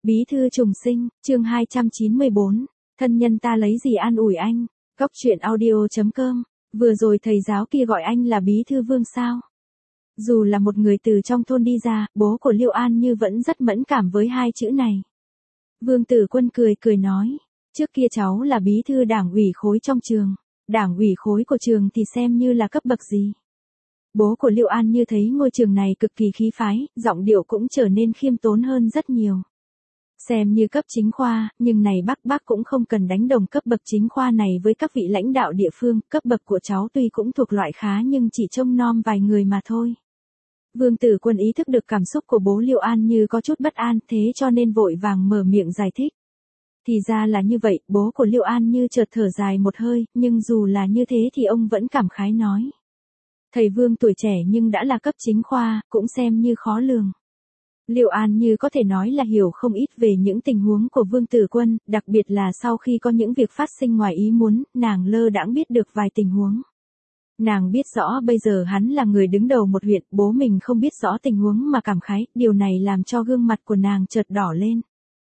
Bí thư trùng sinh, chương 294, thân nhân ta lấy gì an ủi anh, Cóc truyện audio.com, vừa rồi thầy giáo kia gọi anh là bí thư Vương sao. Dù là một người từ trong thôn đi ra, bố của Liêu An Như vẫn rất mẫn cảm với hai chữ này. Vương Tử Quân cười cười nói, trước kia cháu là bí thư đảng ủy khối trong trường, đảng ủy khối của trường thì xem như là cấp bậc gì. Bố của Liêu An Như thấy ngôi trường này cực kỳ khí phái, giọng điệu cũng trở nên khiêm tốn hơn rất nhiều. Xem như cấp chính khoa, nhưng này bác cũng không cần đánh đồng cấp bậc chính khoa này với các vị lãnh đạo địa phương, cấp bậc của cháu tuy cũng thuộc loại khá nhưng chỉ trông nom vài người mà thôi. Vương Tử Quân ý thức được cảm xúc của bố Liêu An Như có chút bất an, thế cho nên vội vàng mở miệng giải thích. Thì ra là như vậy, bố của Liêu An Như chợt thở dài một hơi, nhưng dù là như thế thì ông vẫn cảm khái nói. Thầy Vương tuổi trẻ nhưng đã là cấp chính khoa, cũng xem như khó lường. Liêu An Như có thể nói là hiểu không ít về những tình huống của Vương Tử Quân, đặc biệt là sau khi có những việc phát sinh ngoài ý muốn, nàng lơ đãng biết được vài tình huống. Nàng biết rõ bây giờ hắn là người đứng đầu một huyện, bố mình không biết rõ tình huống mà cảm khái, điều này làm cho gương mặt của nàng chợt đỏ lên.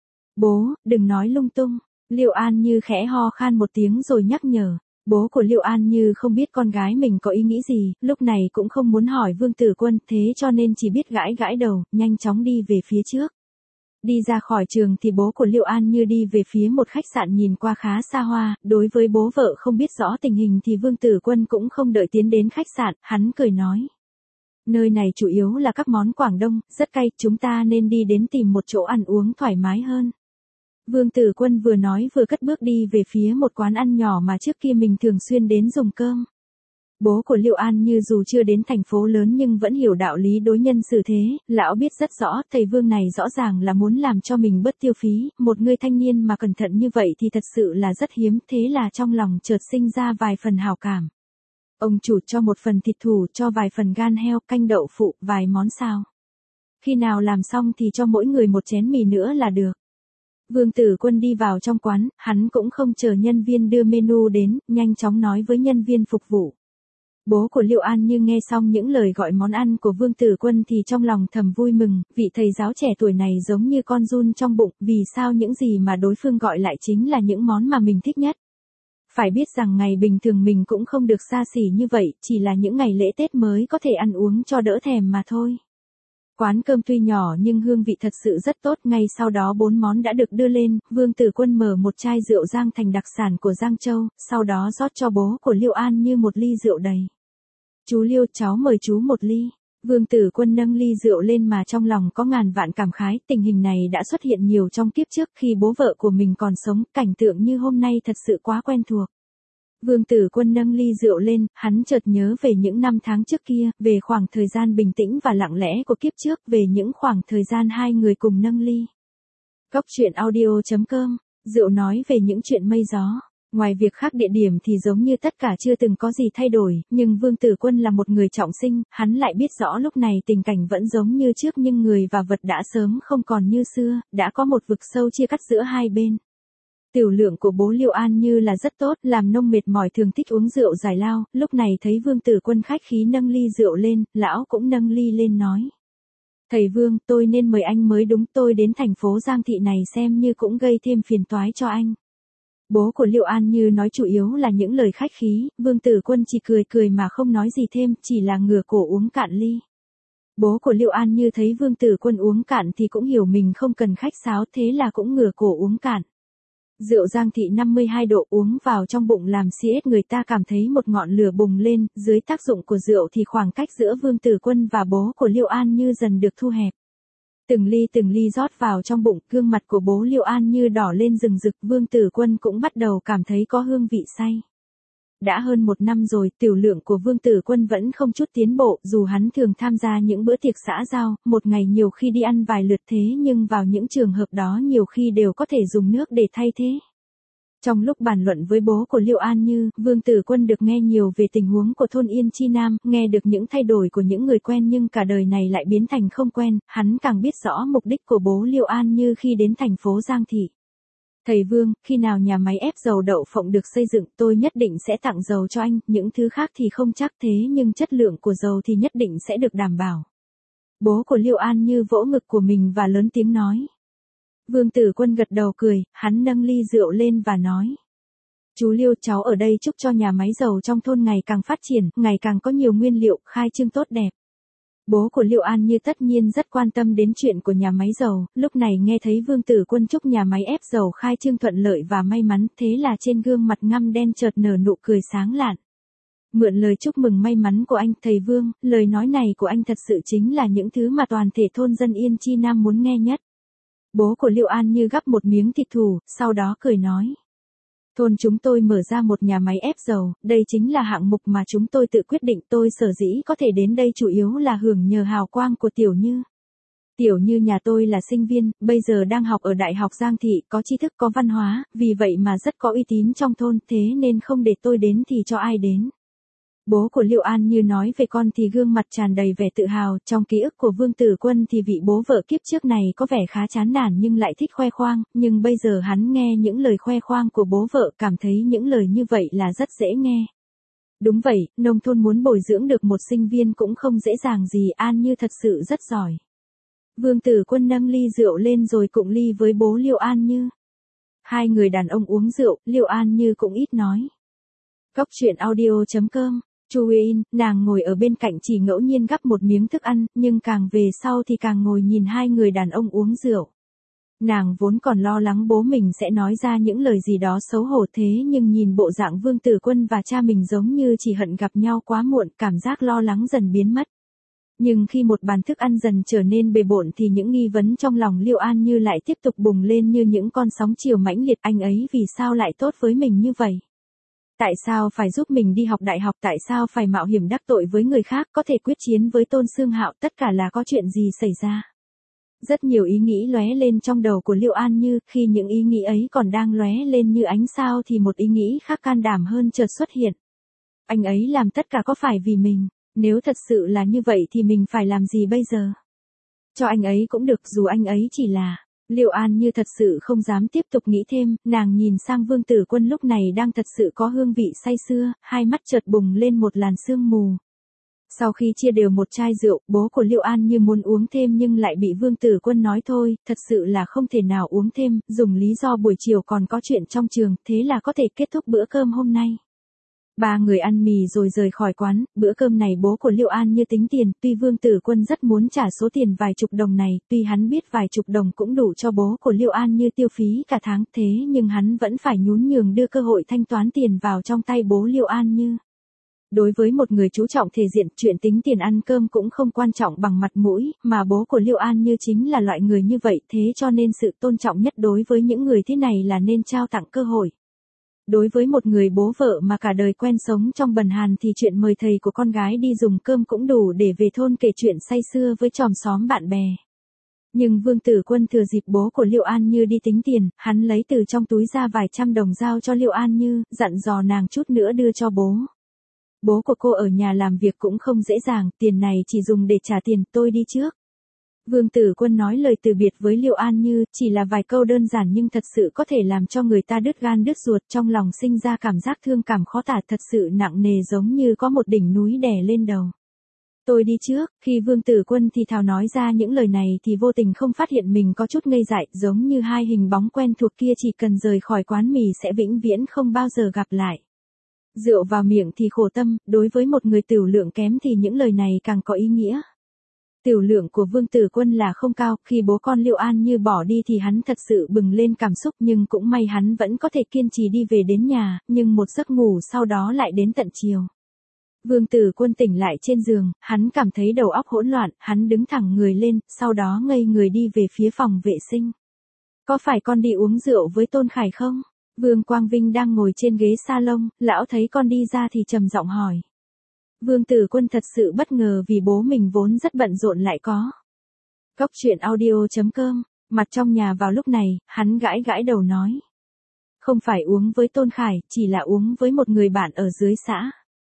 Bố, đừng nói lung tung. Liêu An Như khẽ ho khan một tiếng rồi nhắc nhở. Bố của Liêu An Như không biết con gái mình có ý nghĩ gì, lúc này cũng không muốn hỏi Vương Tử Quân, thế cho nên chỉ biết gãi gãi đầu, nhanh chóng đi về phía trước. Đi ra khỏi trường thì bố của Liêu An Như đi về phía một khách sạn nhìn qua khá xa hoa, đối với bố vợ không biết rõ tình hình thì Vương Tử Quân cũng không đợi tiến đến khách sạn, hắn cười nói. Nơi này chủ yếu là các món Quảng Đông, rất cay, chúng ta nên đi đến tìm một chỗ ăn uống thoải mái hơn. Vương Tử Quân vừa nói vừa cất bước đi về phía một quán ăn nhỏ mà trước kia mình thường xuyên đến dùng cơm. Bố của Liêu An Như dù chưa đến thành phố lớn nhưng vẫn hiểu đạo lý đối nhân xử thế, lão biết rất rõ thầy Vương này rõ ràng là muốn làm cho mình bớt tiêu phí, một người thanh niên mà cẩn thận như vậy thì thật sự là rất hiếm, thế là trong lòng chợt sinh ra vài phần hảo cảm. Ông chủ cho một phần thịt thù, cho vài phần gan heo, canh đậu phụ, vài món xào. Khi nào làm xong thì cho mỗi người một chén mì nữa là được. Vương Tử Quân đi vào trong quán, hắn cũng không chờ nhân viên đưa menu đến, nhanh chóng nói với nhân viên phục vụ. Bố của Liêu An Như nghe xong những lời gọi món ăn của Vương Tử Quân thì trong lòng thầm vui mừng, vị thầy giáo trẻ tuổi này giống như con giun trong bụng, vì sao những gì mà đối phương gọi lại chính là những món mà mình thích nhất. Phải biết rằng ngày bình thường mình cũng không được xa xỉ như vậy, chỉ là những ngày lễ Tết mới có thể ăn uống cho đỡ thèm mà thôi. Quán cơm tuy nhỏ nhưng hương vị thật sự rất tốt, ngay sau đó 4 món đã được đưa lên, Vương Tử Quân mở một chai rượu Giang Thành đặc sản của Giang Châu, sau đó rót cho bố của Liêu An Như một ly rượu đầy. Chú Liêu, cháu mời chú một ly. Vương Tử Quân nâng ly rượu lên mà trong lòng có ngàn vạn cảm khái, tình hình này đã xuất hiện nhiều trong kiếp trước khi bố vợ của mình còn sống, cảnh tượng như hôm nay thật sự quá quen thuộc. Vương Tử Quân nâng ly rượu lên, hắn chợt nhớ về những năm tháng trước kia, về khoảng thời gian bình tĩnh và lặng lẽ của kiếp trước, về những khoảng thời gian hai người cùng nâng ly. Cóc truyện audio.com, rượu nói về những chuyện mây gió. Ngoài việc khác địa điểm thì giống như tất cả chưa từng có gì thay đổi, nhưng Vương Tử Quân là một người trọng sinh, hắn lại biết rõ lúc này tình cảnh vẫn giống như trước nhưng người và vật đã sớm không còn như xưa, đã có một vực sâu chia cắt giữa hai bên. Tiểu lượng của bố Liêu An Như là rất tốt, làm nông mệt mỏi thường thích uống rượu giải lao, lúc này thấy Vương Tử Quân khách khí nâng ly rượu lên, lão cũng nâng ly lên nói. Thầy Vương, tôi nên mời anh mới đúng, tôi đến thành phố Giang Thị này xem như cũng gây thêm phiền toái cho anh. Bố của Liêu An Như nói chủ yếu là những lời khách khí, Vương Tử Quân chỉ cười cười mà không nói gì thêm, chỉ là ngửa cổ uống cạn ly. Bố của Liêu An Như thấy Vương Tử Quân uống cạn thì cũng hiểu mình không cần khách sáo, thế là cũng ngửa cổ uống cạn. Rượu Giang Thị 52 độ uống vào trong bụng làm xiết người ta cảm thấy một ngọn lửa bùng lên, dưới tác dụng của rượu thì khoảng cách giữa Vương Tử Quân và bố của Liêu An Như dần được thu hẹp. Từng ly rót vào trong bụng, gương mặt của bố Liêu An Như đỏ lên rừng rực, Vương Tử Quân cũng bắt đầu cảm thấy có hương vị say. Đã hơn 1 năm rồi, tiểu lượng của Vương Tử Quân vẫn không chút tiến bộ, dù hắn thường tham gia những bữa tiệc xã giao, một ngày nhiều khi đi ăn vài lượt thế nhưng vào những trường hợp đó nhiều khi đều có thể dùng nước để thay thế. Trong lúc bàn luận với bố của Liêu An Như, Vương Tử Quân được nghe nhiều về tình huống của thôn Yên Chi Nam, nghe được những thay đổi của những người quen nhưng cả đời này lại biến thành không quen, hắn càng biết rõ mục đích của bố Liêu An Như khi đến thành phố Giang Thị. Thầy Vương, khi nào nhà máy ép dầu đậu phộng được xây dựng tôi nhất định sẽ tặng dầu cho anh, những thứ khác thì không chắc thế nhưng chất lượng của dầu thì nhất định sẽ được đảm bảo. Bố của Liêu An Như vỗ ngực của mình và lớn tiếng nói. Vương Tử Quân gật đầu cười, hắn nâng ly rượu lên và nói. Chú Liêu, cháu ở đây chúc cho nhà máy dầu trong thôn ngày càng phát triển, ngày càng có nhiều nguyên liệu, khai trương tốt đẹp. Bố của Liệu An Như tất nhiên rất quan tâm đến chuyện của nhà máy dầu, lúc này nghe thấy Vương Tử Quân chúc nhà máy ép dầu khai trương thuận lợi và may mắn, thế là trên gương mặt ngăm đen chợt nở nụ cười sáng lạn. Mượn lời chúc mừng may mắn của anh, thầy Vương, lời nói này của anh thật sự chính là những thứ mà toàn thể thôn dân Yên Chi Nam muốn nghe nhất. Bố của Liệu An Như gắp một miếng thịt thù, sau đó cười nói. Thôn chúng tôi mở ra một nhà máy ép dầu, đây chính là hạng mục mà chúng tôi tự quyết định, tôi sở dĩ có thể đến đây chủ yếu là hưởng nhờ hào quang của Tiểu Như. Tiểu Như nhà tôi là sinh viên, bây giờ đang học ở Đại học Giang Thị, có tri thức có văn hóa, vì vậy mà rất có uy tín trong thôn, thế nên không để tôi đến thì cho ai đến. Bố của Liệu An Như nói về con thì gương mặt tràn đầy vẻ tự hào, trong ký ức của Vương Tử Quân thì vị bố vợ kiếp trước này có vẻ khá chán nản nhưng lại thích khoe khoang, nhưng bây giờ hắn nghe những lời khoe khoang của bố vợ cảm thấy những lời như vậy là rất dễ nghe. Đúng vậy, nông thôn muốn bồi dưỡng được một sinh viên cũng không dễ dàng gì, An Như thật sự rất giỏi. Vương Tử Quân nâng ly rượu lên rồi cụng ly với bố Liệu An Như. Hai người đàn ông uống rượu, Liệu An Như cũng ít nói. Cóc truyện audio.com. Chu In, nàng ngồi ở bên cạnh chỉ ngẫu nhiên gắp một miếng thức ăn, nhưng càng về sau thì càng ngồi nhìn hai người đàn ông uống rượu. Nàng vốn còn lo lắng bố mình sẽ nói ra những lời gì đó xấu hổ, thế nhưng nhìn bộ dạng Vương Tử Quân và cha mình giống như chỉ hận gặp nhau quá muộn, cảm giác lo lắng dần biến mất. Nhưng khi một bàn thức ăn dần trở nên bề bộn thì những nghi vấn trong lòng Liệu An Như lại tiếp tục bùng lên như những con sóng chiều mãnh liệt, anh ấy vì sao lại tốt với mình như vậy? Tại sao phải giúp mình đi học đại học, tại sao phải mạo hiểm đắc tội với người khác, có thể quyết chiến với Tôn Xương Hạo, tất cả là có chuyện gì xảy ra? Rất nhiều ý nghĩ lóe lên trong đầu của Liệu An Như, khi những ý nghĩ ấy còn đang lóe lên như ánh sao thì một ý nghĩ khác can đảm hơn chợt xuất hiện. Anh ấy làm tất cả có phải vì mình? Nếu thật sự là như vậy thì mình phải làm gì bây giờ? Cho anh ấy cũng được, dù anh ấy chỉ là... Liệu An Như thật sự không dám tiếp tục nghĩ thêm, nàng nhìn sang Vương Tử Quân lúc này đang thật sự có hương vị say sưa, hai mắt chợt bùng lên một làn sương mù. Sau khi chia đều một chai rượu, bố của Liệu An Như muốn uống thêm nhưng lại bị Vương Tử Quân nói thôi, thật sự là không thể nào uống thêm, dùng lý do buổi chiều còn có chuyện trong trường, thế là có thể kết thúc bữa cơm hôm nay. Ba người ăn mì rồi rời khỏi quán, bữa cơm này bố của Liệu An Như tính tiền, tuy Vương Tử Quân rất muốn trả số tiền vài chục đồng này, tuy hắn biết vài chục đồng cũng đủ cho bố của Liệu An Như tiêu phí cả tháng, thế nhưng hắn vẫn phải nhún nhường đưa cơ hội thanh toán tiền vào trong tay bố Liệu An Như. Đối với một người chú trọng thể diện, chuyện tính tiền ăn cơm cũng không quan trọng bằng mặt mũi, mà bố của Liệu An Như chính là loại người như vậy, thế cho nên sự tôn trọng nhất đối với những người thế này là nên trao tặng cơ hội. Đối với một người bố vợ mà cả đời quen sống trong bần hàn thì chuyện mời thầy của con gái đi dùng cơm cũng đủ để về thôn kể chuyện say sưa với chòm xóm bạn bè. Nhưng Vương Tử Quân thừa dịp bố của Liệu An Như đi tính tiền, hắn lấy từ trong túi ra vài trăm đồng giao cho Liệu An Như, dặn dò nàng chút nữa đưa cho bố. Bố của cô ở nhà làm việc cũng không dễ dàng, tiền này chỉ dùng để trả tiền, tôi đi trước. Vương Tử Quân nói lời từ biệt với Liệu An Như, chỉ là vài câu đơn giản nhưng thật sự có thể làm cho người ta đứt gan đứt ruột, trong lòng sinh ra cảm giác thương cảm khó tả, thật sự nặng nề giống như có một đỉnh núi đè lên đầu. Tôi đi trước, khi Vương Tử Quân thì thào nói ra những lời này thì vô tình không phát hiện mình có chút ngây dại, giống như hai hình bóng quen thuộc kia chỉ cần rời khỏi quán mì sẽ vĩnh viễn không bao giờ gặp lại. Rượu vào miệng thì khổ tâm, đối với một người tửu lượng kém thì những lời này càng có ý nghĩa. Tửu lượng của Vương Tử Quân là không cao, khi bố con Liệu An Như bỏ đi thì hắn thật sự bừng lên cảm xúc, nhưng cũng may hắn vẫn có thể kiên trì đi về đến nhà, nhưng một giấc ngủ sau đó lại đến tận chiều. Vương Tử Quân tỉnh lại trên giường, hắn cảm thấy đầu óc hỗn loạn, hắn đứng thẳng người lên, sau đó ngây người đi về phía phòng vệ sinh. Có phải con đi uống rượu với Tôn Khải không? Vương Quang Vinh đang ngồi trên ghế salon, lão thấy con đi ra thì trầm giọng hỏi. Vương Tử Quân thật sự bất ngờ vì bố mình vốn rất bận rộn lại có. Cóc truyện audio.com, mặt trong nhà vào lúc này, hắn gãi gãi đầu nói. Không phải uống với Tôn Khải, chỉ là uống với một người bạn ở dưới xã.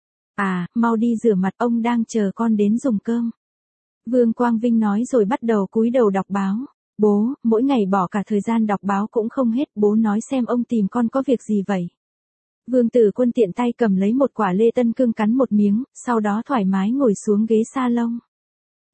À, mau đi rửa mặt, ông đang chờ con đến dùng cơm. Vương Quang Vinh nói rồi bắt đầu cúi đầu đọc báo. Bố, mỗi ngày bỏ cả thời gian đọc báo cũng không hết, bố nói xem ông tìm con có việc gì vậy? Vương Tử Quân tiện tay cầm lấy một quả lê tân cương cắn một miếng, sau đó thoải mái ngồi xuống ghế salon.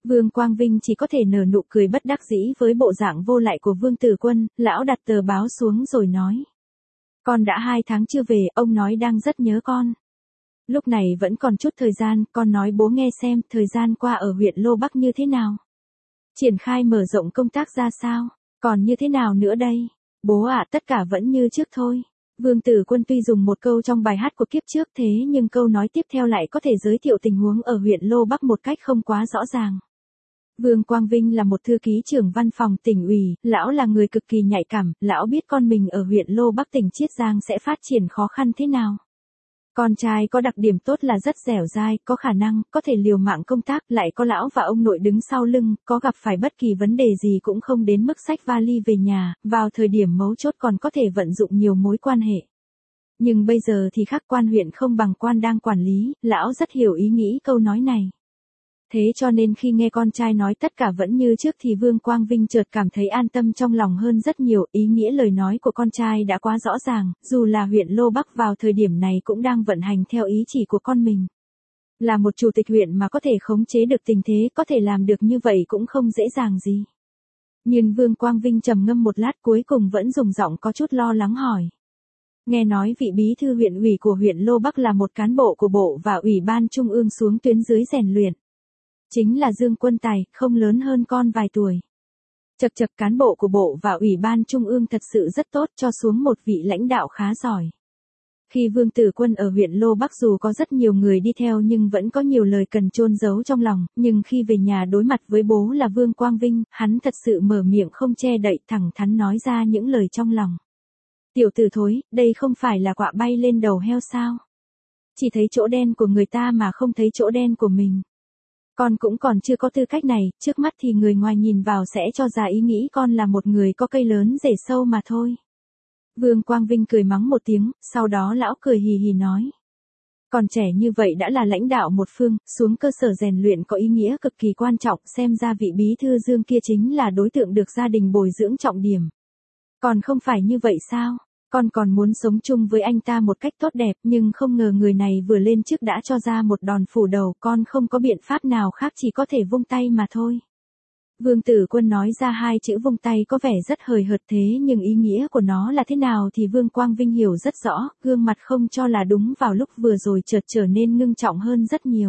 Vương Quang Vinh chỉ có thể nở nụ cười bất đắc dĩ với bộ dạng vô lại của Vương Tử Quân, lão đặt tờ báo xuống rồi nói. Con đã 2 tháng chưa về, ông nói đang rất nhớ con. Lúc này vẫn còn chút thời gian, con nói bố nghe xem, thời gian qua ở huyện Lô Bắc như thế nào? Triển khai mở rộng công tác ra sao? Còn như thế nào nữa đây? Bố ạ, tất cả vẫn như trước thôi. Vương Tử Quân tuy dùng một câu trong bài hát của kiếp trước thế nhưng câu nói tiếp theo lại có thể giới thiệu tình huống ở huyện Lô Bắc một cách không quá rõ ràng. Vương Quang Vinh là một thư ký trưởng văn phòng tỉnh ủy, lão là người cực kỳ nhạy cảm, lão biết con mình ở huyện Lô Bắc tỉnh Chiết Giang sẽ phát triển khó khăn thế nào. Con trai có đặc điểm tốt là rất dẻo dai, có khả năng, có thể liều mạng công tác, lại có lão và ông nội đứng sau lưng, có gặp phải bất kỳ vấn đề gì cũng không đến mức xách vali về nhà, vào thời điểm mấu chốt còn có thể vận dụng nhiều mối quan hệ. Nhưng bây giờ thì khác, quan huyện không bằng quan đang quản lý, lão rất hiểu ý nghĩ câu nói này. Thế cho nên khi nghe con trai nói tất cả vẫn như trước thì Vương Quang Vinh chợt cảm thấy an tâm trong lòng hơn rất nhiều, ý nghĩa lời nói của con trai đã quá rõ ràng, dù là huyện Lô Bắc vào thời điểm này cũng đang vận hành theo ý chỉ của con mình. Là một chủ tịch huyện mà có thể khống chế được tình thế, có thể làm được như vậy cũng không dễ dàng gì. Nhưng Vương Quang Vinh trầm ngâm một lát cuối cùng vẫn dùng giọng có chút lo lắng hỏi. Nghe nói vị bí thư huyện ủy của huyện Lô Bắc là một cán bộ của bộ và ủy ban trung ương xuống tuyến dưới rèn luyện. Chính là Dương Quân Tài, không lớn hơn con vài tuổi. Chật chật, cán bộ của bộ và ủy ban trung ương thật sự rất tốt, cho xuống một vị lãnh đạo khá giỏi. Khi Vương Tử Quân ở huyện Lô Bắc dù có rất nhiều người đi theo nhưng vẫn có nhiều lời cần chôn giấu trong lòng, nhưng khi về nhà đối mặt với bố là Vương Quang Vinh, hắn thật sự mở miệng không che đậy, thẳng thắn nói ra những lời trong lòng. Tiểu tử thối, đây không phải là quạ bay lên đầu heo sao? Chỉ thấy chỗ đen của người ta mà không thấy chỗ đen của mình. Con cũng còn chưa có tư cách này, trước mắt thì người ngoài nhìn vào sẽ cho ra ý nghĩ con là một người có cây lớn rễ sâu mà thôi. Vương Quang Vinh cười mắng một tiếng, sau đó lão cười hì hì nói. Còn trẻ như vậy đã là lãnh đạo một phương, xuống cơ sở rèn luyện có ý nghĩa cực kỳ quan trọng, xem ra vị bí thư Dương kia chính là đối tượng được gia đình bồi dưỡng trọng điểm. Còn không phải như vậy sao? Con còn muốn sống chung với anh ta một cách tốt đẹp nhưng không ngờ người này vừa lên chức đã cho ra một đòn phủ đầu, con không có biện pháp nào khác chỉ có thể vung tay mà thôi. Vương Tử Quân nói ra 2 chữ vung tay có vẻ rất hời hợt thế nhưng ý nghĩa của nó là thế nào thì Vương Quang Vinh hiểu rất rõ, gương mặt không cho là đúng vào lúc vừa rồi chợt trở nên ngưng trọng hơn rất nhiều.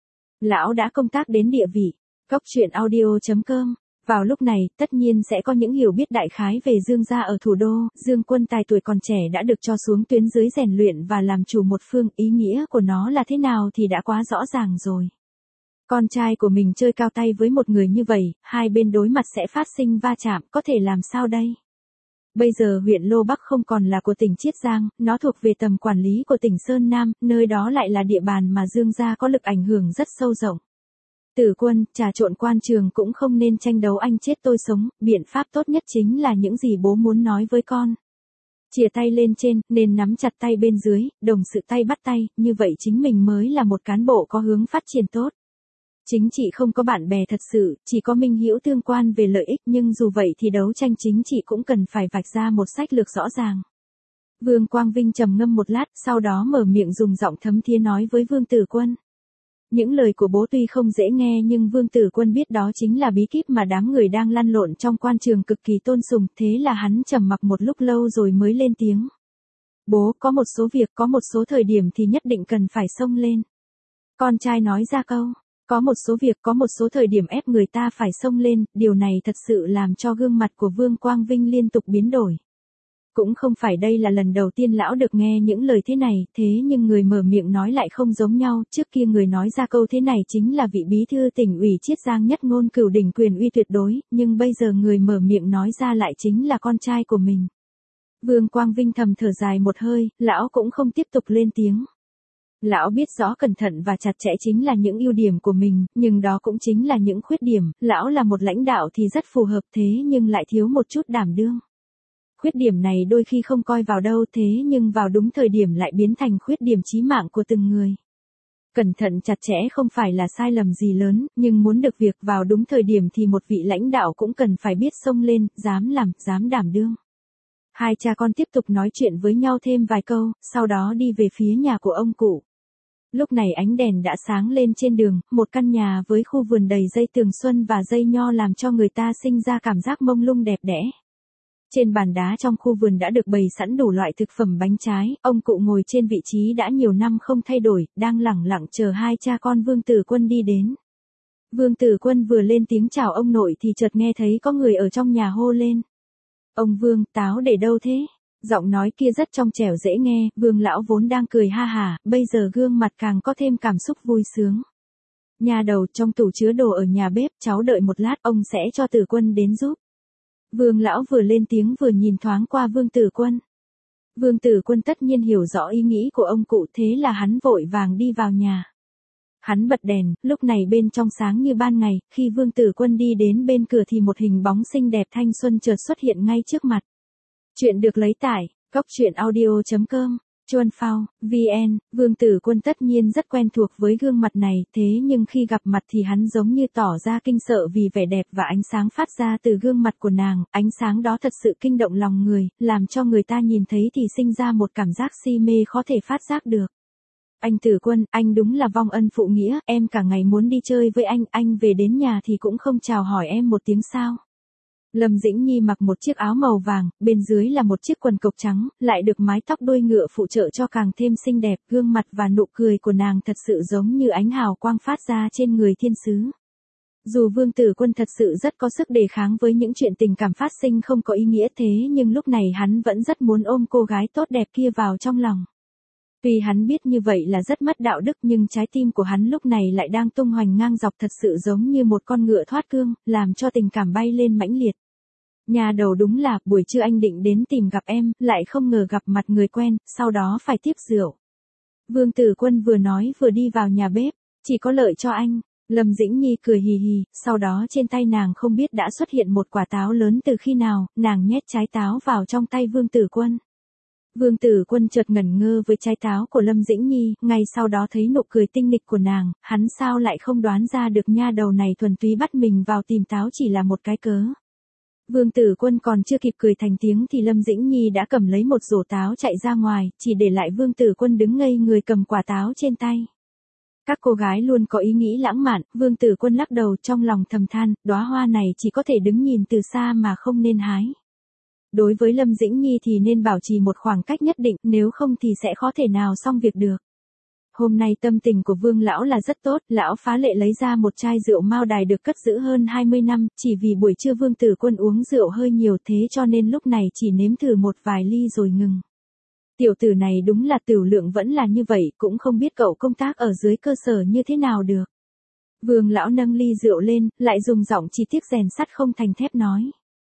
Lão đã công tác đến địa vị. Cóc truyện audio.com. Vào lúc này, tất nhiên sẽ có những hiểu biết đại khái về Dương gia ở thủ đô, Dương Quân Tài tuổi còn trẻ đã được cho xuống tuyến dưới rèn luyện và làm chủ một phương, ý nghĩa của nó là thế nào thì đã quá rõ ràng rồi. Con trai của mình chơi cao tay với một người như vậy, hai bên đối mặt sẽ phát sinh va chạm, có thể làm sao đây? Bây giờ huyện Lô Bắc không còn là của tỉnh Chiết Giang, nó thuộc về tầm quản lý của tỉnh Sơn Nam, nơi đó lại là địa bàn mà Dương gia có lực ảnh hưởng rất sâu rộng. Tử Quân, trà trộn quan trường cũng không nên tranh đấu anh chết tôi sống, biện pháp tốt nhất chính là những gì bố muốn nói với con. Chìa tay lên trên, nên nắm chặt tay bên dưới, đồng sự tay bắt tay, như vậy chính mình mới là một cán bộ có hướng phát triển tốt. Chính trị không có bạn bè thật sự, chỉ có minh hữu tương quan về lợi ích nhưng dù vậy thì đấu tranh chính trị cũng cần phải vạch ra một sách lược rõ ràng. Vương Quang Vinh trầm ngâm một lát, sau đó mở miệng dùng giọng thấm thía nói với Vương Tử Quân. Những lời của bố tuy không dễ nghe nhưng Vương Tử Quân biết đó chính là bí kíp mà đám người đang lăn lộn trong quan trường cực kỳ tôn sùng, thế là hắn trầm mặc một lúc lâu rồi mới lên tiếng. Bố, có một số việc, có một số thời điểm thì nhất định cần phải xông lên. Con trai nói ra câu, có một số việc, có một số thời điểm ép người ta phải xông lên, điều này thật sự làm cho gương mặt của Vương Quang Vinh liên tục biến đổi. Cũng không phải đây là lần đầu tiên lão được nghe những lời thế này, thế nhưng người mở miệng nói lại không giống nhau, trước kia người nói ra câu thế này chính là vị bí thư tỉnh ủy Chiết Giang nhất ngôn cửu đỉnh quyền uy tuyệt đối, nhưng bây giờ người mở miệng nói ra lại chính là con trai của mình. Vương Quang Vinh thầm thở dài một hơi, lão cũng không tiếp tục lên tiếng. Lão biết rõ cẩn thận và chặt chẽ chính là những ưu điểm của mình, nhưng đó cũng chính là những khuyết điểm, lão là một lãnh đạo thì rất phù hợp thế nhưng lại thiếu một chút đảm đương. Khuyết điểm này đôi khi không coi vào đâu thế nhưng vào đúng thời điểm lại biến thành khuyết điểm chí mạng của từng người. Cẩn thận chặt chẽ không phải là sai lầm gì lớn, nhưng muốn được việc vào đúng thời điểm thì một vị lãnh đạo cũng cần phải biết xông lên, dám làm, dám đảm đương. Hai cha con tiếp tục nói chuyện với nhau thêm vài câu, sau đó đi về phía nhà của ông cụ. Lúc này ánh đèn đã sáng lên trên đường, một căn nhà với khu vườn đầy dây tường xuân và dây nho làm cho người ta sinh ra cảm giác mông lung đẹp đẽ. Trên bàn đá trong khu vườn đã được bày sẵn đủ loại thực phẩm bánh trái, ông cụ ngồi trên vị trí đã nhiều năm không thay đổi, đang lẳng lặng chờ hai cha con Vương Tử Quân đi đến. Vương Tử Quân vừa lên tiếng chào ông nội thì chợt nghe thấy có người ở trong nhà hô lên. Ông Vương, táo để đâu thế? Giọng nói kia rất trong trẻo dễ nghe, Vương lão vốn đang cười ha hả, bây giờ gương mặt càng có thêm cảm xúc vui sướng. Nhà đầu, trong tủ chứa đồ ở nhà bếp, cháu đợi một lát, ông sẽ cho Tử Quân đến giúp. Vương lão vừa lên tiếng vừa nhìn thoáng qua Vương Tử Quân. Vương Tử Quân tất nhiên hiểu rõ ý nghĩ của ông cụ, thế là hắn vội vàng đi vào nhà. Hắn bật đèn, lúc này bên trong sáng như ban ngày, khi Vương Tử Quân đi đến bên cửa thì một hình bóng xinh đẹp thanh xuân chợt xuất hiện ngay trước mặt. Chuyện được lấy tại goctruyện.audio.com, Chuan Phao, VN, Vương Tử Quân tất nhiên rất quen thuộc với gương mặt này, thế nhưng khi gặp mặt thì hắn giống như tỏ ra kinh sợ vì vẻ đẹp và ánh sáng phát ra từ gương mặt của nàng, ánh sáng đó thật sự kinh động lòng người, làm cho người ta nhìn thấy thì sinh ra một cảm giác si mê khó thể phát giác được. Anh Tử Quân, anh đúng là vong ân phụ nghĩa, em cả ngày muốn đi chơi với anh về đến nhà thì cũng không chào hỏi em một tiếng sao. Lâm Dĩnh Nhi mặc một chiếc áo màu vàng, bên dưới là một chiếc quần cộc trắng, lại được mái tóc đuôi ngựa phụ trợ cho càng thêm xinh đẹp, gương mặt và nụ cười của nàng thật sự giống như ánh hào quang phát ra trên người thiên sứ. Dù Vương Tử Quân thật sự rất có sức đề kháng với những chuyện tình cảm phát sinh không có ý nghĩa thế nhưng lúc này hắn vẫn rất muốn ôm cô gái tốt đẹp kia vào trong lòng. Tuy hắn biết như vậy là rất mất đạo đức nhưng trái tim của hắn lúc này lại đang tung hoành ngang dọc thật sự giống như một con ngựa thoát cương, làm cho tình cảm bay lên mãnh liệt. Nhà đầu đúng là, buổi trưa anh định đến tìm gặp em, lại không ngờ gặp mặt người quen, sau đó phải tiếp rượu. Vương Tử Quân vừa nói vừa đi vào nhà bếp, chỉ có lợi cho anh. Lâm Dĩnh Nhi cười hì hì, sau đó trên tay nàng không biết đã xuất hiện một quả táo lớn từ khi nào, nàng nhét trái táo vào trong tay Vương Tử Quân. Vương Tử Quân chợt ngẩn ngơ với trái táo của Lâm Dĩnh Nhi, ngay sau đó thấy nụ cười tinh nghịch của nàng, hắn sao lại không đoán ra được nha đầu này thuần túy bắt mình vào tìm táo chỉ là một cái cớ. Vương Tử Quân còn chưa kịp cười thành tiếng thì Lâm Dĩnh Nhi đã cầm lấy một rổ táo chạy ra ngoài, chỉ để lại Vương Tử Quân đứng ngây người cầm quả táo trên tay. Các cô gái luôn có ý nghĩ lãng mạn, Vương Tử Quân lắc đầu trong lòng thầm than, đóa hoa này chỉ có thể đứng nhìn từ xa mà không nên hái. Đối với Lâm Dĩnh Nhi thì nên bảo trì một khoảng cách nhất định, nếu không thì sẽ khó thể nào xong việc được. Hôm nay tâm tình của Vương lão là rất tốt, lão phá lệ lấy ra một chai rượu Mao Đài được cất giữ hơn 20 năm, chỉ vì buổi trưa Vương Tử Quân uống rượu hơi nhiều thế cho nên lúc này chỉ nếm thử một vài ly rồi ngừng. Tiểu tử này đúng là tửu lượng vẫn là như vậy, cũng không biết cậu công tác ở dưới cơ sở như thế nào được. Vương lão nâng ly rượu lên, lại dùng giọng chi tiết rèn sắt không thành thép nói.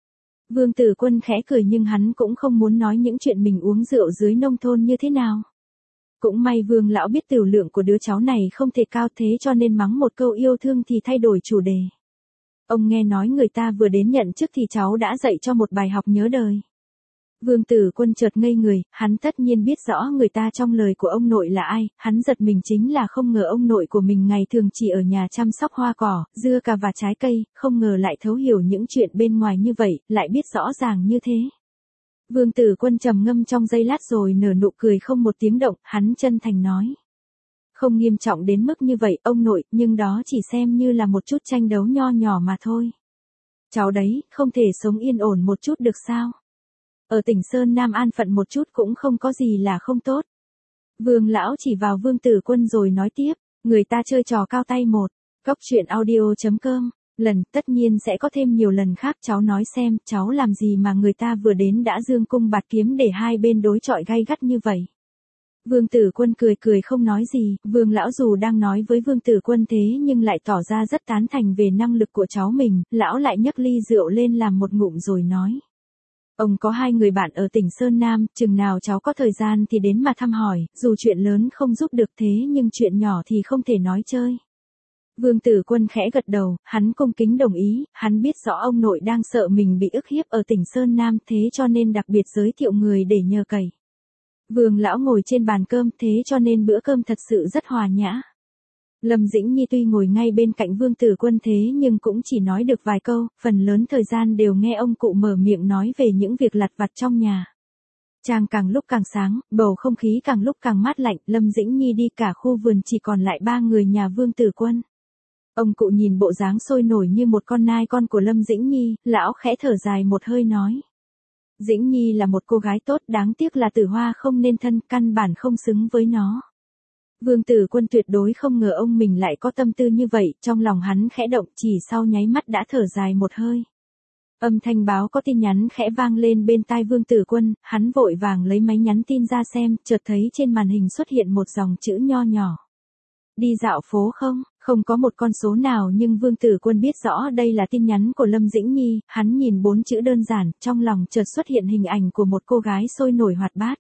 Vương Tử Quân khẽ cười nhưng hắn cũng không muốn nói những chuyện mình uống rượu dưới nông thôn như thế nào. Cũng may Vương lão biết tửu lượng của đứa cháu này không thể cao thế cho nên mắng một câu yêu thương thì thay đổi chủ đề. Ông nghe nói người ta vừa đến nhận chức thì cháu đã dạy cho một bài học nhớ đời. Vương Tử Quân chợt ngây người, hắn tất nhiên biết rõ người ta trong lời của ông nội là ai, hắn giật mình chính là không ngờ ông nội của mình ngày thường chỉ ở nhà chăm sóc hoa cỏ, dưa cà và trái cây, không ngờ lại thấu hiểu những chuyện bên ngoài như vậy, lại biết rõ ràng như thế. Vương Tử Quân trầm ngâm trong giây lát rồi nở nụ cười không một tiếng động, hắn chân thành nói. Không nghiêm trọng đến mức như vậy ông nội, nhưng đó chỉ xem như là một chút tranh đấu nho nhỏ mà thôi. Cháu đấy, không thể sống yên ổn một chút được sao? Ở tỉnh Sơn Nam an phận một chút cũng không có gì là không tốt. Vương lão chỉ vào Vương Tử Quân rồi nói tiếp, người ta chơi trò cao tay một. Goctruyện.audio.com, lần tất nhiên sẽ có thêm nhiều lần khác cháu nói xem, cháu làm gì mà người ta vừa đến đã dương cung bạt kiếm để hai bên đối chọi gay gắt như vậy. Vương Tử Quân cười cười không nói gì, Vương lão dù đang nói với Vương Tử Quân thế nhưng lại tỏ ra rất tán thành về năng lực của cháu mình, lão lại nhấc ly rượu lên làm một ngụm rồi nói. Ông có hai người bạn ở tỉnh Sơn Nam, chừng nào cháu có thời gian thì đến mà thăm hỏi, dù chuyện lớn không giúp được thế nhưng chuyện nhỏ thì không thể nói chơi. Vương Tử Quân khẽ gật đầu, hắn cung kính đồng ý, hắn biết rõ ông nội đang sợ mình bị ức hiếp ở tỉnh Sơn Nam thế cho nên đặc biệt giới thiệu người để nhờ cậy. Vương lão ngồi trên bàn cơm thế cho nên bữa cơm thật sự rất hòa nhã. Lâm Dĩnh Nhi tuy ngồi ngay bên cạnh Vương Tử Quân thế nhưng cũng chỉ nói được vài câu, phần lớn thời gian đều nghe ông cụ mở miệng nói về những việc lặt vặt trong nhà. Trăng càng lúc càng sáng, bầu không khí càng lúc càng mát lạnh, Lâm Dĩnh Nhi đi cả khu vườn chỉ còn lại 3 người nhà Vương Tử Quân. Ông cụ nhìn bộ dáng sôi nổi như một con nai con của Lâm Dĩnh Nhi, lão khẽ thở dài một hơi nói. Dĩnh Nhi là một cô gái tốt, đáng tiếc là Tử Hoa không nên thân, căn bản không xứng với nó. Vương Tử Quân tuyệt đối không ngờ ông mình lại có tâm tư như vậy, trong lòng hắn khẽ động, chỉ sau nháy mắt đã thở dài một hơi. Âm thanh báo có tin nhắn khẽ vang lên bên tai Vương Tử Quân, hắn vội vàng lấy máy nhắn tin ra xem, chợt thấy trên màn hình xuất hiện một dòng chữ nho nhỏ. Đi dạo phố không? Không có một con số nào nhưng Vương Tử Quân biết rõ đây là tin nhắn của Lâm Dĩnh Nhi, hắn nhìn 4 chữ đơn giản, trong lòng chợt xuất hiện hình ảnh của một cô gái sôi nổi hoạt bát.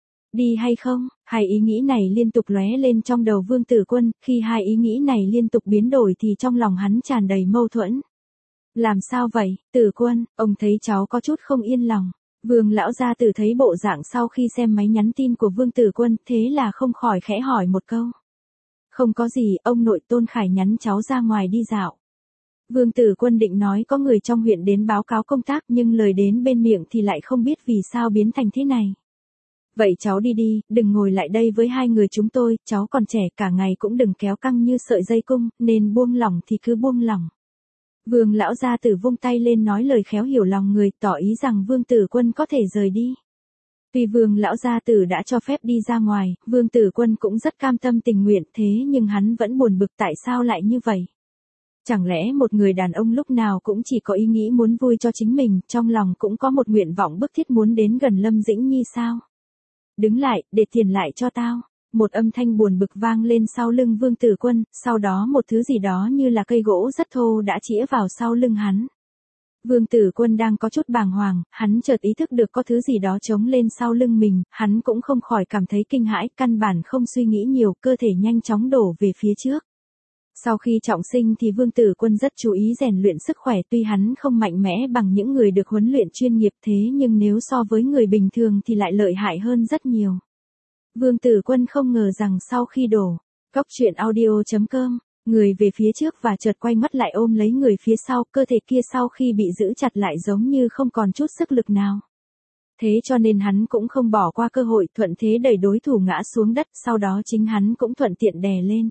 Đi hay không? Hai ý nghĩ này liên tục lóe lên trong đầu Vương Tử Quân, khi hai ý nghĩ này liên tục biến đổi thì trong lòng hắn tràn đầy mâu thuẫn. Làm sao vậy, Tử Quân, ông thấy cháu có chút không yên lòng. Vương lão gia tử thấy bộ dạng sau khi xem máy nhắn tin của Vương Tử Quân, thế là không khỏi khẽ hỏi một câu. Không có gì, ông nội Tôn Khải nhắn cháu ra ngoài đi dạo. Vương Tử Quân định nói có người trong huyện đến báo cáo công tác nhưng lời đến bên miệng thì lại không biết vì sao biến thành thế này. Vậy cháu đi đi, đừng ngồi lại đây với hai người chúng tôi, cháu còn trẻ cả ngày cũng đừng kéo căng như sợi dây cung, nên buông lỏng thì cứ buông lỏng. Vương lão gia tử vung tay lên nói lời khéo hiểu lòng người, tỏ ý rằng Vương Tử Quân có thể rời đi. Tuy Vương lão gia tử đã cho phép đi ra ngoài, Vương Tử Quân cũng rất cam tâm tình nguyện, thế nhưng hắn vẫn buồn bực tại sao lại như vậy. Chẳng lẽ một người đàn ông lúc nào cũng chỉ có ý nghĩ muốn vui cho chính mình, trong lòng cũng có một nguyện vọng bức thiết muốn đến gần Lâm Dĩnh Nhi sao? Đứng lại, để tiền lại cho tao. Một âm thanh buồn bực vang lên sau lưng Vương Tử Quân, sau đó một thứ gì đó như là cây gỗ rất thô đã chĩa vào sau lưng hắn. Vương Tử Quân đang có chút bàng hoàng, hắn chợt ý thức được có thứ gì đó chống lên sau lưng mình, hắn cũng không khỏi cảm thấy kinh hãi, căn bản không suy nghĩ nhiều, cơ thể nhanh chóng đổ về phía trước. Sau khi trọng sinh thì Vương Tử Quân rất chú ý rèn luyện sức khỏe, tuy hắn không mạnh mẽ bằng những người được huấn luyện chuyên nghiệp thế nhưng nếu so với người bình thường thì lại lợi hại hơn rất nhiều. Vương Tử Quân không ngờ rằng sau khi đổ, Goctruyện.audio.com, người về phía trước và chợt quay mắt lại ôm lấy người phía sau, cơ thể kia sau khi bị giữ chặt lại giống như không còn chút sức lực nào. Thế cho nên hắn cũng không bỏ qua cơ hội, thuận thế đẩy đối thủ ngã xuống đất, sau đó chính hắn cũng thuận tiện đè lên.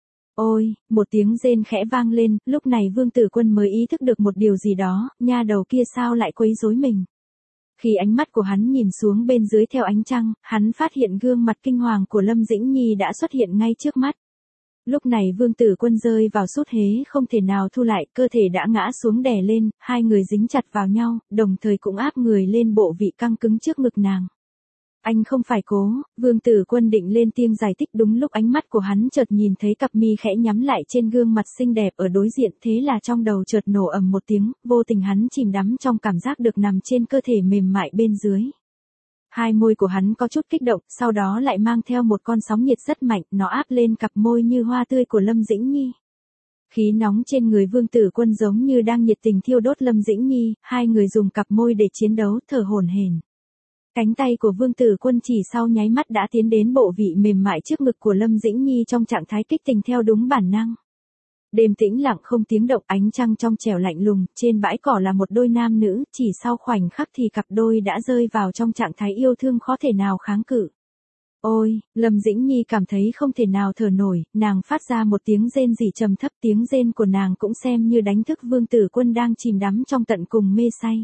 Ôi, một tiếng rên khẽ vang lên, lúc này Vương Tử Quân mới ý thức được một điều gì đó, nha đầu kia sao lại quấy rối mình. Khi ánh mắt của hắn nhìn xuống bên dưới theo ánh trăng, hắn phát hiện gương mặt kinh hoàng của Lâm Dĩnh Nhi đã xuất hiện ngay trước mắt. Lúc này Vương Tử Quân rơi vào sút hế không thể nào thu lại, cơ thể đã ngã xuống đè lên, hai người dính chặt vào nhau, đồng thời cũng áp người lên bộ vị căng cứng trước ngực nàng. Anh không phải cố, Vương Tử Quân định lên tiếng giải thích, đúng lúc ánh mắt của hắn chợt nhìn thấy cặp mi khẽ nhắm lại trên gương mặt xinh đẹp ở đối diện, thế là trong đầu chợt nổ ầm một tiếng, vô tình hắn chìm đắm trong cảm giác được nằm trên cơ thể mềm mại bên dưới. Hai môi của hắn có chút kích động, sau đó lại mang theo một con sóng nhiệt rất mạnh, nó áp lên cặp môi như hoa tươi của Lâm Dĩnh Nhi. Khí nóng trên người Vương Tử Quân giống như đang nhiệt tình thiêu đốt Lâm Dĩnh Nhi, hai người dùng cặp môi để chiến đấu, thở hổn hển. Cánh tay của Vương Tử Quân chỉ sau nháy mắt đã tiến đến bộ vị mềm mại trước ngực của Lâm Dĩnh Nhi trong trạng thái kích tình theo đúng bản năng. Đêm tĩnh lặng không tiếng động, ánh trăng trong trẻo lạnh lùng, trên bãi cỏ là một đôi nam nữ, chỉ sau khoảnh khắc thì cặp đôi đã rơi vào trong trạng thái yêu thương khó thể nào kháng cự. Ôi, Lâm Dĩnh Nhi cảm thấy không thể nào thở nổi, nàng phát ra một tiếng rên rỉ trầm thấp, tiếng rên của nàng cũng xem như đánh thức Vương Tử Quân đang chìm đắm trong tận cùng mê say.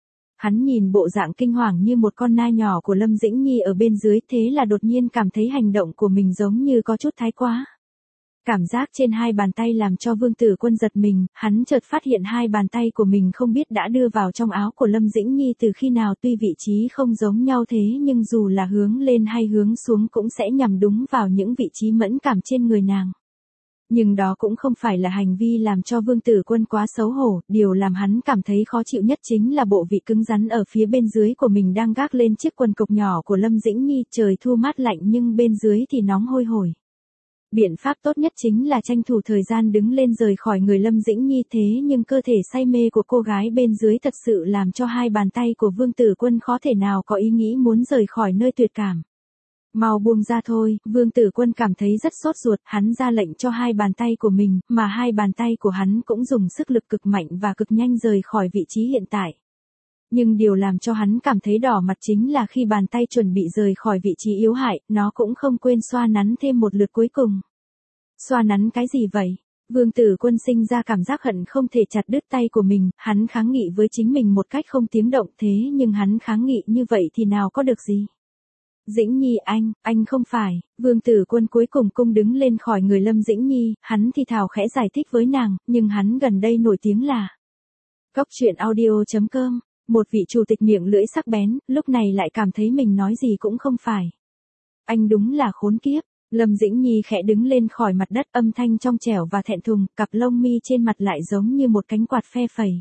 Hắn nhìn bộ dạng kinh hoàng như một con nai nhỏ của Lâm Dĩnh Nhi ở bên dưới, thế là đột nhiên cảm thấy hành động của mình giống như có chút thái quá. Cảm giác trên hai bàn tay làm cho Vương Tử Quân giật mình, hắn chợt phát hiện hai bàn tay của mình không biết đã đưa vào trong áo của Lâm Dĩnh Nhi từ khi nào, tuy vị trí không giống nhau thế nhưng dù là hướng lên hay hướng xuống cũng sẽ nhằm đúng vào những vị trí mẫn cảm trên người nàng. Nhưng đó cũng không phải là hành vi làm cho Vương Tử Quân quá xấu hổ, điều làm hắn cảm thấy khó chịu nhất chính là bộ vị cứng rắn ở phía bên dưới của mình đang gác lên chiếc quần cộc nhỏ của Lâm Dĩnh Nhi, trời thu mát lạnh nhưng bên dưới thì nóng hôi hổi. Biện pháp tốt nhất chính là tranh thủ thời gian đứng lên rời khỏi người Lâm Dĩnh Nhi, thế nhưng cơ thể say mê của cô gái bên dưới thật sự làm cho hai bàn tay của Vương Tử Quân khó thể nào có ý nghĩ muốn rời khỏi nơi tuyệt cảm. Mau buông ra thôi, Vương Tử Quân cảm thấy rất sốt ruột, hắn ra lệnh cho hai bàn tay của mình, mà hai bàn tay của hắn cũng dùng sức lực cực mạnh và cực nhanh rời khỏi vị trí hiện tại. Nhưng điều làm cho hắn cảm thấy đỏ mặt chính là khi bàn tay chuẩn bị rời khỏi vị trí yếu hại, nó cũng không quên xoa nắn thêm một lượt cuối cùng. Xoa nắn cái gì vậy? Vương Tử Quân sinh ra cảm giác hận không thể chặt đứt tay của mình, hắn kháng nghị với chính mình một cách không tiếng động thế nhưng hắn kháng nghị như vậy thì nào có được gì. Dĩnh Nhi anh không phải, Vương Tử Quân cuối cùng cung đứng lên khỏi người Lâm Dĩnh Nhi, hắn thì thào khẽ giải thích với nàng, nhưng hắn gần đây nổi tiếng là Cóc truyện audio.com, một vị chủ tịch miệng lưỡi sắc bén, lúc này lại cảm thấy mình nói gì cũng không phải. Anh đúng là khốn kiếp. Lâm Dĩnh Nhi khẽ đứng lên khỏi mặt đất, âm thanh trong trẻo và thẹn thùng, cặp lông mi trên mặt lại giống như một cánh quạt phe phẩy.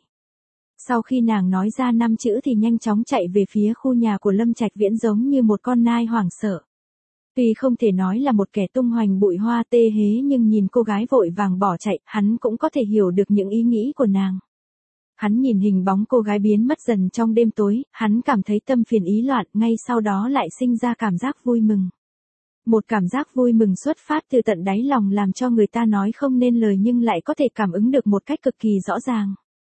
Sau khi nàng nói ra 5 chữ thì nhanh chóng chạy về phía khu nhà của Lâm Trạch Viễn giống như một con nai hoảng sợ. Tuy không thể nói là một kẻ tung hoành bụi hoa tê hế nhưng nhìn cô gái vội vàng bỏ chạy, hắn cũng có thể hiểu được những ý nghĩ của nàng. Hắn nhìn hình bóng cô gái biến mất dần trong đêm tối, hắn cảm thấy tâm phiền ý loạn, ngay sau đó lại sinh ra cảm giác vui mừng. Một cảm giác vui mừng xuất phát từ tận đáy lòng làm cho người ta nói không nên lời nhưng lại có thể cảm ứng được một cách cực kỳ rõ ràng.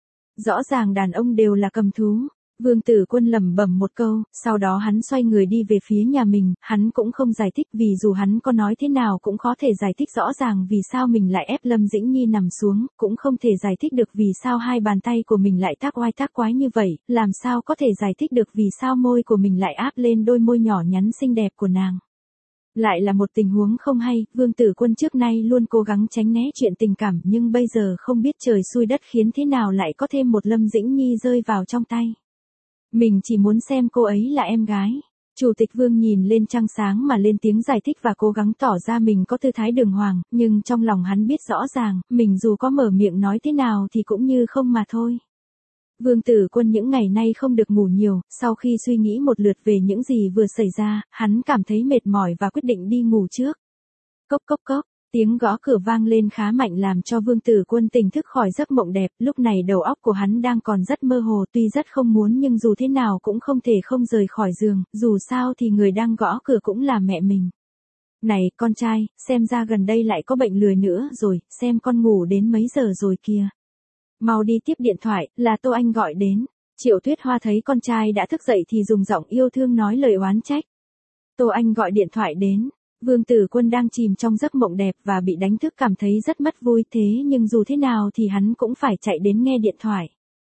Rõ ràng đàn ông đều là cầm thú. Vương Tử Quân lẩm bẩm một câu, sau đó hắn xoay người đi về phía nhà mình, hắn cũng không giải thích vì dù hắn có nói thế nào cũng khó thể giải thích rõ ràng vì sao mình lại ép Lâm Dĩnh Nhi nằm xuống, cũng không thể giải thích được vì sao hai bàn tay của mình lại tác oai tác quái như vậy, làm sao có thể giải thích được vì sao môi của mình lại áp lên đôi môi nhỏ nhắn xinh đẹp của nàng. Lại là một tình huống không hay, Vương Tử Quân trước nay luôn cố gắng tránh né chuyện tình cảm nhưng bây giờ không biết trời xui đất khiến thế nào lại có thêm một Lâm Dĩnh Nhi rơi vào trong tay. Mình chỉ muốn xem cô ấy là em gái. Chủ tịch Vương nhìn lên trăng sáng mà lên tiếng giải thích và cố gắng tỏ ra mình có tư thái đường hoàng, nhưng trong lòng hắn biết rõ ràng, mình dù có mở miệng nói thế nào thì cũng như không mà thôi. Vương Tử Quân những ngày nay không được ngủ nhiều, sau khi suy nghĩ một lượt về những gì vừa xảy ra, hắn cảm thấy mệt mỏi và quyết định đi ngủ trước. Cốc cốc cốc, tiếng gõ cửa vang lên khá mạnh làm cho Vương Tử Quân tỉnh thức khỏi giấc mộng đẹp, lúc này đầu óc của hắn đang còn rất mơ hồ tuy rất không muốn nhưng dù thế nào cũng không thể không rời khỏi giường, dù sao thì người đang gõ cửa cũng là mẹ mình. Này con trai, xem ra gần đây lại có bệnh lười nữa rồi, xem con ngủ đến mấy giờ rồi kìa. Mau đi tiếp điện thoại, là Tô Anh gọi đến. Triệu Tuyết Hoa thấy con trai đã thức dậy thì dùng giọng yêu thương nói lời oán trách. Tô Anh gọi điện thoại đến. Vương Tử Quân đang chìm trong giấc mộng đẹp và bị đánh thức cảm thấy rất mất vui thế nhưng dù thế nào thì hắn cũng phải chạy đến nghe điện thoại.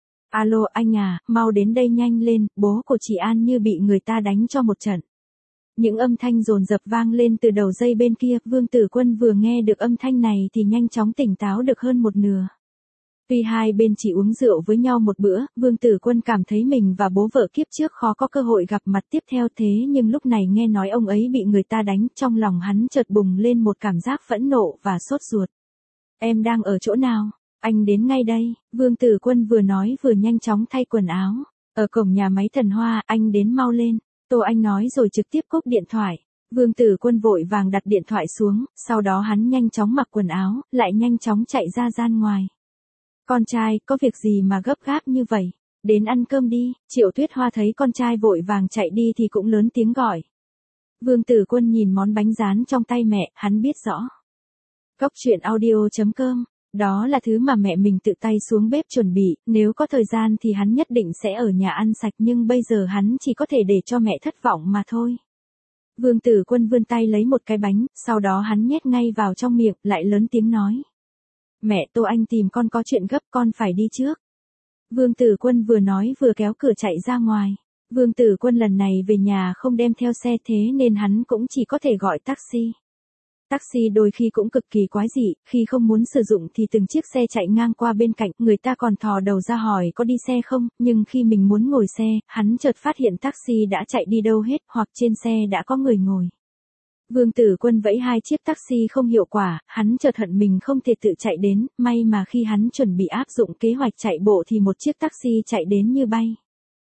Alo anh à, mau đến đây nhanh lên, bố của chị An như bị người ta đánh cho một trận. Những âm thanh dồn dập vang lên từ đầu dây bên kia, Vương Tử Quân vừa nghe được âm thanh này thì nhanh chóng tỉnh táo được hơn một nửa. Tuy hai bên chỉ uống rượu với nhau một bữa, Vương Tử Quân cảm thấy mình và bố vợ kiếp trước khó có cơ hội gặp mặt tiếp theo thế nhưng lúc này nghe nói ông ấy bị người ta đánh, trong lòng hắn chợt bùng lên một cảm giác phẫn nộ và sốt ruột. Em đang ở chỗ nào? Anh đến ngay đây, Vương Tử Quân vừa nói vừa nhanh chóng thay quần áo. Ở cổng nhà máy Thần Hoa, anh đến mau lên. Tô Anh nói rồi trực tiếp cúp điện thoại. Vương Tử Quân vội vàng đặt điện thoại xuống, sau đó hắn nhanh chóng mặc quần áo, lại nhanh chóng chạy ra gian ngoài. Con trai, có việc gì mà gấp gáp như vậy? Đến ăn cơm đi. Triệu Tuyết Hoa thấy con trai vội vàng chạy đi thì cũng lớn tiếng gọi. Vương Tử Quân nhìn món bánh rán trong tay mẹ, hắn biết rõ. Cóc truyện audio.com, đó là thứ mà mẹ mình tự tay xuống bếp chuẩn bị, nếu có thời gian thì hắn nhất định sẽ ở nhà ăn sạch nhưng bây giờ hắn chỉ có thể để cho mẹ thất vọng mà thôi. Vương Tử Quân vươn tay lấy một cái bánh, sau đó hắn nhét ngay vào trong miệng, lại lớn tiếng nói. Mẹ, Tô Anh tìm con có chuyện gấp, con phải đi trước. Vương Tử Quân vừa nói vừa kéo cửa chạy ra ngoài. Vương Tử Quân lần này về nhà không đem theo xe thế nên hắn cũng chỉ có thể gọi taxi. Taxi đôi khi cũng cực kỳ quái dị, khi không muốn sử dụng thì từng chiếc xe chạy ngang qua bên cạnh, người ta còn thò đầu ra hỏi có đi xe không, nhưng khi mình muốn ngồi xe, hắn chợt phát hiện taxi đã chạy đi đâu hết, hoặc trên xe đã có người ngồi. Vương Tử Quân vẫy hai chiếc taxi không hiệu quả, hắn chợt hận mình không thể tự chạy đến, may mà khi hắn chuẩn bị áp dụng kế hoạch chạy bộ thì một chiếc taxi chạy đến như bay.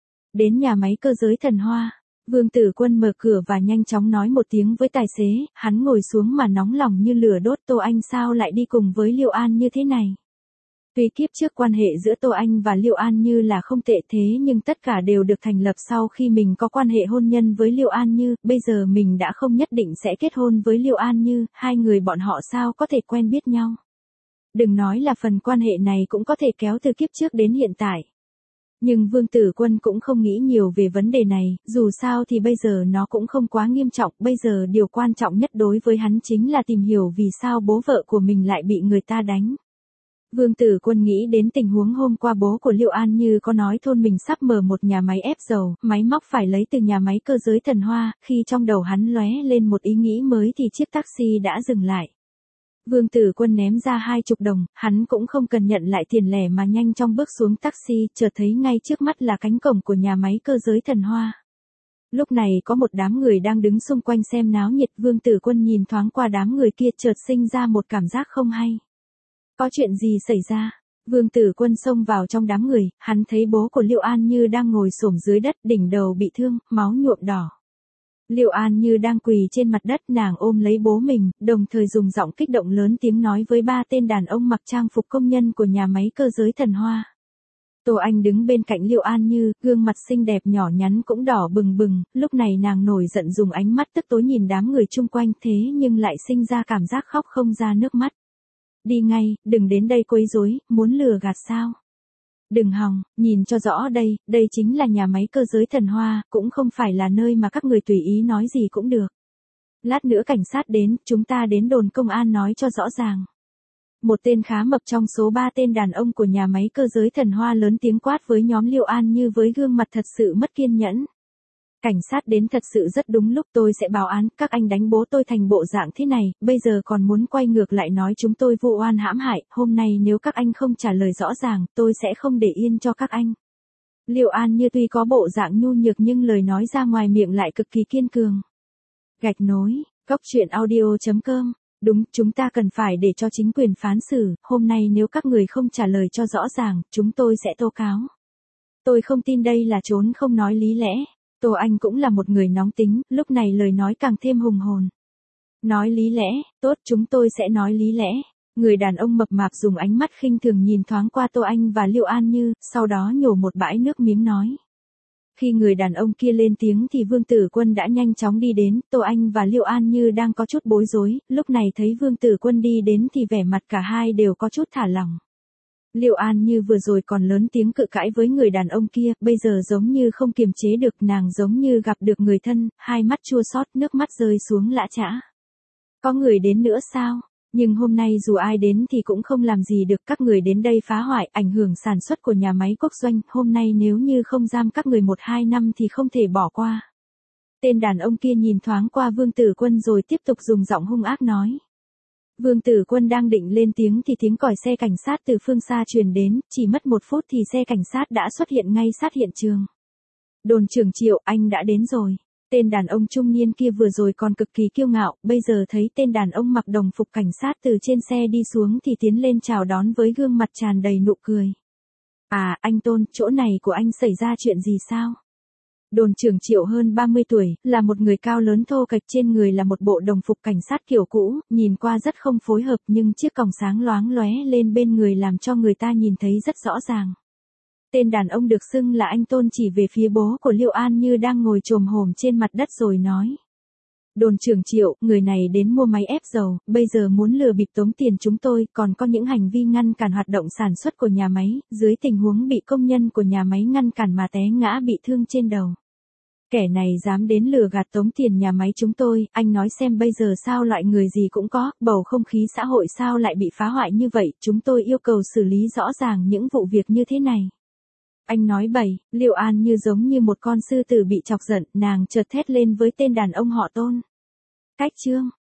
Đến nhà máy cơ giới Thần Hoa, Vương Tử Quân mở cửa và nhanh chóng nói một tiếng với tài xế, hắn ngồi xuống mà nóng lòng như lửa đốt. Tô Anh sao lại đi cùng với Liêu An như thế này? Tuy kiếp trước quan hệ giữa Tô Anh và Liêu An Như là không tệ thế nhưng tất cả đều được thành lập sau khi mình có quan hệ hôn nhân với Liêu An Như, bây giờ mình đã không nhất định sẽ kết hôn với Liêu An Như, hai người bọn họ sao có thể quen biết nhau. Đừng nói là phần quan hệ này cũng có thể kéo từ kiếp trước đến hiện tại. Nhưng Vương Tử Quân cũng không nghĩ nhiều về vấn đề này, dù sao thì bây giờ nó cũng không quá nghiêm trọng, bây giờ điều quan trọng nhất đối với hắn chính là tìm hiểu vì sao bố vợ của mình lại bị người ta đánh. Vương Tử Quân nghĩ đến tình huống hôm qua bố của Liệu An Như có nói thôn mình sắp mở một nhà máy ép dầu, máy móc phải lấy từ nhà máy Cơ Giới Thần Hoa, khi trong đầu hắn lóe lên một ý nghĩ mới thì chiếc taxi đã dừng lại. Vương Tử Quân ném ra 20 đồng, hắn cũng không cần nhận lại tiền lẻ mà nhanh chóng bước xuống taxi, chợt thấy ngay trước mắt là cánh cổng của nhà máy Cơ Giới Thần Hoa. Lúc này có một đám người đang đứng xung quanh xem náo nhiệt, Vương Tử Quân nhìn thoáng qua đám người kia chợt sinh ra một cảm giác không hay. Có chuyện gì xảy ra? Vương Tử Quân xông vào trong đám người, hắn thấy bố của Liệu An Như đang ngồi xổm dưới đất, đỉnh đầu bị thương, máu nhuộm đỏ. Liệu An Như đang quỳ trên mặt đất, nàng ôm lấy bố mình, đồng thời dùng giọng kích động lớn tiếng nói với ba tên đàn ông mặc trang phục công nhân của nhà máy Cơ Giới Thần Hoa. Tô Anh đứng bên cạnh Liệu An Như, gương mặt xinh đẹp nhỏ nhắn cũng đỏ bừng bừng, lúc này nàng nổi giận dùng ánh mắt tức tối nhìn đám người chung quanh thế nhưng lại sinh ra cảm giác khóc không ra nước mắt. Đi ngay, đừng đến đây quấy rối, muốn lừa gạt sao? Đừng hòng, nhìn cho rõ đây chính là nhà máy Cơ Giới Thần Hoa, cũng không phải là nơi mà các người tùy ý nói gì cũng được. Lát nữa cảnh sát đến, chúng ta đến đồn công an nói cho rõ ràng. Một tên khá mập trong số 3 tên đàn ông của nhà máy Cơ Giới Thần Hoa lớn tiếng quát với nhóm Liệu An Như với gương mặt thật sự mất kiên nhẫn. Cảnh sát đến thật sự rất đúng lúc, tôi sẽ báo án, các anh đánh bố tôi thành bộ dạng thế này, bây giờ còn muốn quay ngược lại nói chúng tôi vu oan hãm hại, hôm nay nếu các anh không trả lời rõ ràng, tôi sẽ không để yên cho các anh. Liệu An Như tuy có bộ dạng nhu nhược nhưng lời nói ra ngoài miệng lại cực kỳ kiên cường. Gạch nối, Góc Truyện Audio.com. Đúng, chúng ta cần phải để cho chính quyền phán xử, hôm nay nếu các người không trả lời cho rõ ràng, chúng tôi sẽ tố cáo. Tôi không tin đây là trốn không nói lý lẽ. Tô Anh cũng là một người nóng tính, lúc này lời nói càng thêm hùng hồn. Nói lý lẽ, tốt, chúng tôi sẽ nói lý lẽ. Người đàn ông mập mạp dùng ánh mắt khinh thường nhìn thoáng qua Tô Anh và Liệu An Như, sau đó nhổ một bãi nước miếng nói. Khi người đàn ông kia lên tiếng thì Vương Tử Quân đã nhanh chóng đi đến, Tô Anh và Liệu An Như đang có chút bối rối, lúc này thấy Vương Tử Quân đi đến thì vẻ mặt cả hai đều có chút thả lỏng. Liệu An Như vừa rồi còn lớn tiếng cự cãi với người đàn ông kia, bây giờ giống như không kiềm chế được, nàng giống như gặp được người thân, hai mắt chua xót, nước mắt rơi xuống lã chã. Có người đến nữa sao? Nhưng hôm nay dù ai đến thì cũng không làm gì được, các người đến đây phá hoại, ảnh hưởng sản xuất của nhà máy quốc doanh, hôm nay nếu như không giam các người 1-2 năm thì không thể bỏ qua. Tên đàn ông kia nhìn thoáng qua Vương Tử Quân rồi tiếp tục dùng giọng hung ác nói. Vương Tử Quân đang định lên tiếng thì tiếng còi xe cảnh sát từ phương xa truyền đến, chỉ mất 1 phút thì xe cảnh sát đã xuất hiện ngay sát hiện trường. Đồn trưởng Triệu, anh đã đến rồi. Tên đàn ông trung niên kia vừa rồi còn cực kỳ kiêu ngạo, bây giờ thấy tên đàn ông mặc đồng phục cảnh sát từ trên xe đi xuống thì tiến lên chào đón với gương mặt tràn đầy nụ cười. À, anh Tôn, chỗ này của anh xảy ra chuyện gì sao? Đồn trưởng Triệu hơn 30 tuổi, là một người cao lớn thô kệch, trên người là một bộ đồng phục cảnh sát kiểu cũ, nhìn qua rất không phối hợp nhưng chiếc còng sáng loáng lóe lên bên người làm cho người ta nhìn thấy rất rõ ràng. Tên đàn ông được xưng là anh Tôn chỉ về phía bố của Liệu An Như đang ngồi chồm hổm trên mặt đất rồi nói. Đồn trưởng Triệu, người này đến mua máy ép dầu, bây giờ muốn lừa bịp tống tiền chúng tôi, còn có những hành vi ngăn cản hoạt động sản xuất của nhà máy, dưới tình huống bị công nhân của nhà máy ngăn cản mà té ngã bị thương trên đầu. Kẻ này dám đến lừa gạt tống tiền nhà máy chúng tôi, anh nói xem bây giờ sao loại người gì cũng có, bầu không khí xã hội sao lại bị phá hoại như vậy, chúng tôi yêu cầu xử lý rõ ràng những vụ việc như thế này. Anh nói bậy, Liệu An Như giống như một con sư tử bị chọc giận, nàng chợt thét lên với tên đàn ông họ Tôn. Cách chương